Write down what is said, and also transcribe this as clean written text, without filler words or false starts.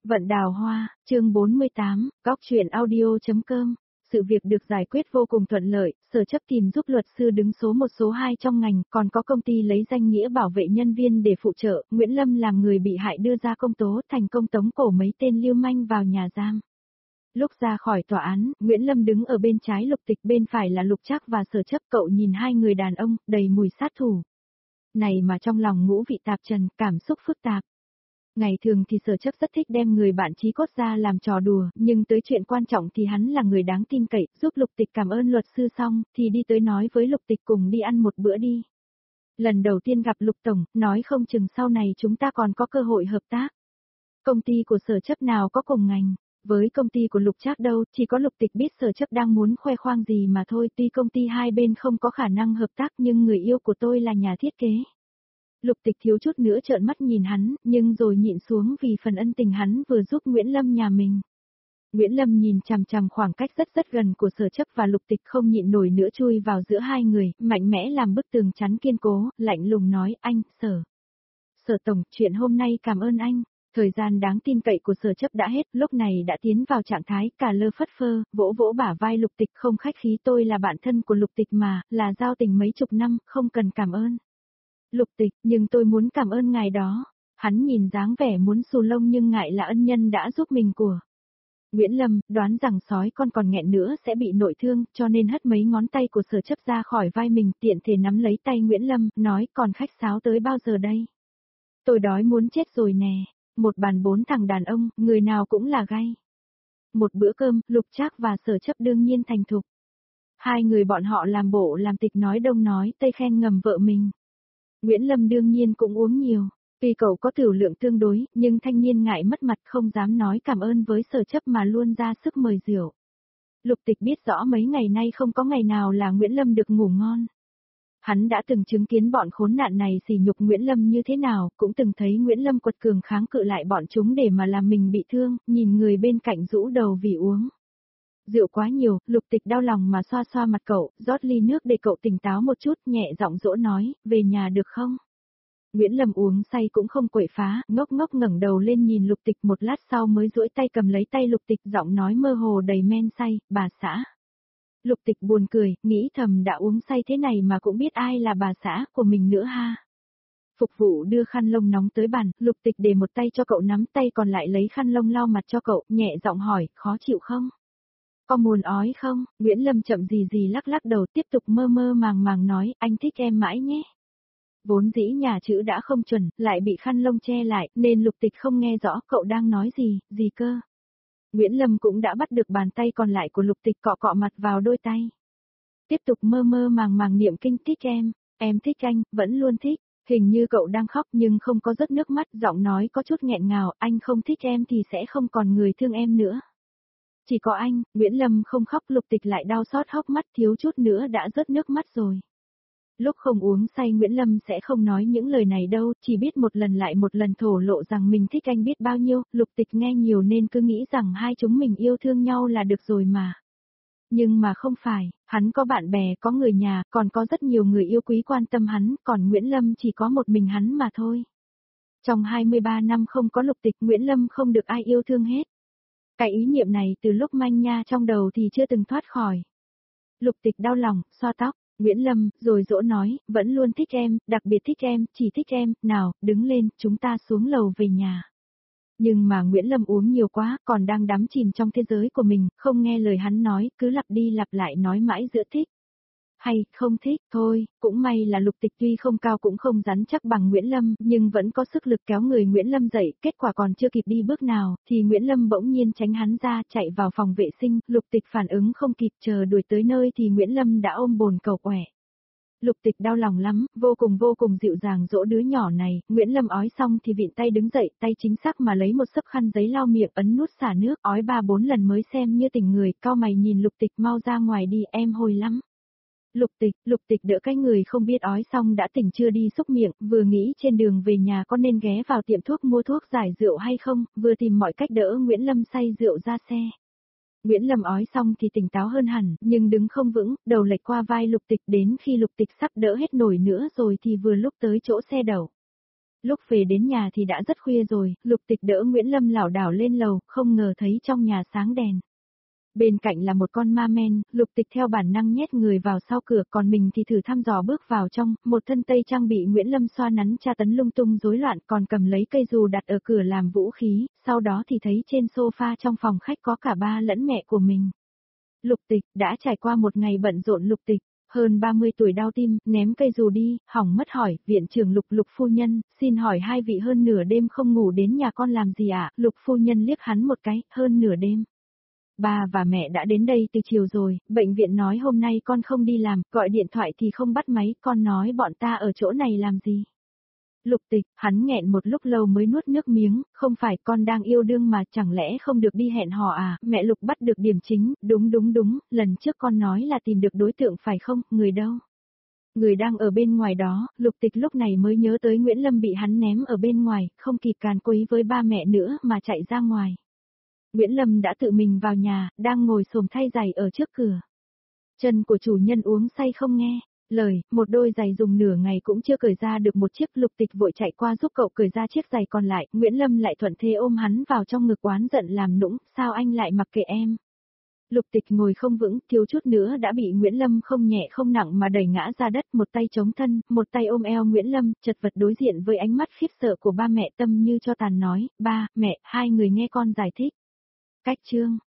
Vận đào hoa, chương 48, góc truyện audio.com. Sự việc được giải quyết vô cùng thuận lợi, sở chấp tìm giúp luật sư đứng số 1 số 2 trong ngành, còn có công ty lấy danh nghĩa bảo vệ nhân viên để phụ trợ, Nguyễn Lâm làm người bị hại đưa ra công tố, thành công tống cổ mấy tên lưu manh vào nhà giam. Lúc ra khỏi tòa án, Nguyễn Lâm đứng ở bên trái Lục Tịch, bên phải là Lục Trác và sở chấp. Cậu nhìn hai người đàn ông, đầy mùi sát thủ. Này mà trong lòng ngũ vị tạp trần, cảm xúc phức tạp. Ngày thường thì sở chấp rất thích đem người bạn chí cốt ra làm trò đùa, nhưng tới chuyện quan trọng thì hắn là người đáng tin cậy, giúp Lục Tịch cảm ơn luật sư xong, thì đi tới nói với Lục Tịch cùng đi ăn một bữa đi. Lần đầu tiên gặp Lục Tổng, nói không chừng sau này chúng ta còn có cơ hội hợp tác. Công ty của sở chấp nào có cùng ngành, với công ty của Lục Trác đâu, chỉ có Lục Tịch biết sở chấp đang muốn khoe khoang gì mà thôi, tuy công ty hai bên không có khả năng hợp tác nhưng người yêu của tôi là nhà thiết kế. Lục Tịch thiếu chút nữa trợn mắt nhìn hắn, nhưng rồi nhịn xuống vì phần ân tình hắn vừa giúp Nguyễn Lâm nhà mình. Nguyễn Lâm nhìn chằm chằm khoảng cách rất gần của sở chấp và Lục Tịch, không nhịn nổi nữa chui vào giữa hai người, mạnh mẽ làm bức tường chắn kiên cố, lạnh lùng nói, anh, Sở Tổng, chuyện hôm nay cảm ơn anh. Thời gian đáng tin cậy của sở chấp đã hết, lúc này đã tiến vào trạng thái cả lơ phất phơ, vỗ vỗ bả vai Lục Tịch, không khách khí, tôi là bạn thân của Lục Tịch mà, là giao tình mấy chục năm, không cần cảm ơn. Lục Tịch, nhưng tôi muốn cảm ơn ngài đó. Hắn nhìn dáng vẻ muốn xù lông nhưng ngại là ân nhân đã giúp mình của. Nguyễn Lâm, đoán rằng sói con còn nghẹn nữa sẽ bị nội thương, cho nên hất mấy ngón tay của sở chấp ra khỏi vai mình, tiện thể nắm lấy tay Nguyễn Lâm, nói, còn khách sáo tới bao giờ đây? Tôi đói muốn chết rồi nè. Một bàn 4 thằng đàn ông, người nào cũng là gay. Một bữa cơm, Lục Trác và sở chấp đương nhiên thành thục. Hai người bọn họ làm bộ làm tịch, nói đông nói tây, khen ngầm vợ mình. Nguyễn Lâm đương nhiên cũng uống nhiều. Tuy cậu có tiểu lượng tương đối, nhưng thanh niên ngại mất mặt không dám nói cảm ơn với sở chấp mà luôn ra sức mời rượu. Lục Tịch biết rõ mấy ngày nay không có ngày nào là Nguyễn Lâm được ngủ ngon. Hắn đã từng chứng kiến bọn khốn nạn này sỉ nhục Nguyễn Lâm như thế nào, cũng từng thấy Nguyễn Lâm quật cường kháng cự lại bọn chúng để mà làm mình bị thương, nhìn người bên cạnh rũ đầu vì uống rượu quá nhiều. Lục Tịch đau lòng mà xoa xoa mặt cậu, rót ly nước để cậu tỉnh táo một chút, nhẹ giọng dỗ nói, về nhà được không? Nguyễn Lâm uống say cũng không quậy phá, ngốc ngốc ngẩng đầu lên nhìn Lục Tịch, một lát sau mới duỗi tay cầm lấy tay Lục Tịch, giọng nói mơ hồ đầy men say, bà xã. Lục Tịch buồn cười, nghĩ thầm đã uống say thế này mà cũng biết ai là bà xã của mình nữa ha. Phục vụ đưa khăn lông nóng tới bàn, Lục Tịch để một tay cho cậu nắm, tay còn lại lấy khăn lông lau mặt cho cậu, nhẹ giọng hỏi, khó chịu không? Có muốn ói không? Nguyễn Lâm chậm gì lắc lắc đầu, tiếp tục mơ mơ màng màng nói, anh thích em mãi nhé. Vốn dĩ nhà chữ đã không chuẩn, lại bị khăn lông che lại, nên Lục Tịch không nghe rõ cậu đang nói gì cơ. Nguyễn Lâm cũng đã bắt được bàn tay còn lại của Lục Tịch, cọ cọ mặt vào đôi tay. Tiếp tục mơ mơ màng màng niệm kinh, thích em thích anh, vẫn luôn thích. Hình như cậu đang khóc nhưng không có rớt nước mắt, giọng nói có chút nghẹn ngào, anh không thích em thì sẽ không còn người thương em nữa. Chỉ có anh. Nguyễn Lâm không khóc, Lục Tịch lại đau xót hốc mắt, thiếu chút nữa đã rớt nước mắt rồi. Lúc không uống say Nguyễn Lâm sẽ không nói những lời này đâu, chỉ biết một lần lại một lần thổ lộ rằng mình thích anh biết bao nhiêu. Lục Tịch nghe nhiều nên cứ nghĩ rằng hai chúng mình yêu thương nhau là được rồi mà. Nhưng mà không phải, hắn có bạn bè, có người nhà, còn có rất nhiều người yêu quý quan tâm hắn, còn Nguyễn Lâm chỉ có một mình hắn mà thôi. Trong 23 năm không có Lục Tịch, Nguyễn Lâm không được ai yêu thương hết. Cái ý niệm này từ lúc manh nha trong đầu thì chưa từng thoát khỏi. Lục Tịch đau lòng, xoa tóc. Nguyễn Lâm, rồi dỗ nói, vẫn luôn thích em, đặc biệt thích em, chỉ thích em, nào, đứng lên, chúng ta xuống lầu về nhà. Nhưng mà Nguyễn Lâm uống nhiều quá, còn đang đắm chìm trong thế giới của mình, không nghe lời hắn nói, cứ lặp đi lặp lại nói mãi giữa thích hay không thích, thôi, cũng may là Lục Tịch tuy không cao cũng không rắn chắc bằng Nguyễn Lâm, nhưng vẫn có sức lực kéo người Nguyễn Lâm dậy, kết quả còn chưa kịp đi bước nào, thì Nguyễn Lâm bỗng nhiên tránh hắn ra, chạy vào phòng vệ sinh, Lục Tịch phản ứng không kịp, chờ đuổi tới nơi thì Nguyễn Lâm đã ôm bồn cầu quẻ. Lục Tịch đau lòng lắm, vô cùng dịu dàng dỗ đứa nhỏ này, Nguyễn Lâm ói xong thì vịn tay đứng dậy, tay chính xác mà lấy một xấp khăn giấy lau miệng, ấn nút xả nước, ói 3-4 lần mới xem như tỉnh người, cau mày nhìn Lục Tịch, mau ra ngoài đi, em hôi lắm. Lục Tịch đỡ cái người không biết ói xong đã tỉnh chưa đi xúc miệng, vừa nghĩ trên đường về nhà có nên ghé vào tiệm thuốc mua thuốc giải rượu hay không, vừa tìm mọi cách đỡ Nguyễn Lâm say rượu ra xe. Nguyễn Lâm ói xong thì tỉnh táo hơn hẳn, nhưng đứng không vững, đầu lệch qua vai Lục Tịch, đến khi Lục Tịch sắp đỡ hết nổi nữa rồi thì vừa lúc tới chỗ xe đậu. Lúc về đến nhà thì đã rất khuya rồi, Lục Tịch đỡ Nguyễn Lâm lảo đảo lên lầu, không ngờ thấy trong nhà sáng đèn. Bên cạnh là một con ma men, Lục Tịch theo bản năng nhét người vào sau cửa, còn mình thì thử thăm dò bước vào trong, một thân tây trang bị Nguyễn Lâm xoa nắn tra tấn lung tung rối loạn, còn cầm lấy cây dù đặt ở cửa làm vũ khí, sau đó thì thấy trên sofa trong phòng khách có cả ba lẫn mẹ của mình. Lục Tịch đã trải qua một ngày bận rộn. Lục Tịch hơn 30 tuổi đau tim, ném cây dù đi, hỏng mất hỏi, viện trưởng Lục. Lục phu nhân, xin hỏi hai vị hơn nửa đêm không ngủ đến nhà con làm gì ạ? Lục phu nhân liếc hắn một cái, hơn nửa đêm. Ba và mẹ đã đến đây từ chiều rồi, bệnh viện nói hôm nay con không đi làm, gọi điện thoại thì không bắt máy, con nói bọn ta ở chỗ này làm gì? Lục Tịch, hắn nghẹn một lúc lâu mới nuốt nước miếng, không phải con đang yêu đương mà, chẳng lẽ không được đi hẹn hò à? Mẹ Lục bắt được điểm chính, đúng, lần trước con nói là tìm được đối tượng phải không, người đâu? Người đang ở bên ngoài đó. Lục Tịch lúc này mới nhớ tới Nguyễn Lâm bị hắn ném ở bên ngoài, không kịp càn quấy với ba mẹ nữa mà chạy ra ngoài. Nguyễn Lâm đã tự mình vào nhà, đang ngồi xổm thay giày ở trước cửa. Chân của chủ nhân uống say không nghe lời, một đôi giày dùng nửa ngày cũng chưa cởi ra được một chiếc. Lục Tịch vội chạy qua giúp cậu cởi ra chiếc giày còn lại, Nguyễn Lâm lại thuận thế ôm hắn vào trong ngực oán giận làm nũng, sao anh lại mặc kệ em? Lục Tịch ngồi không vững, thiếu chút nữa đã bị Nguyễn Lâm không nhẹ không nặng mà đẩy ngã ra đất, một tay chống thân, một tay ôm eo Nguyễn Lâm, chật vật đối diện với ánh mắt khiếp sợ của ba mẹ, tâm như cho tàn nói, ba, mẹ, hai người nghe con giải thích. Cách chương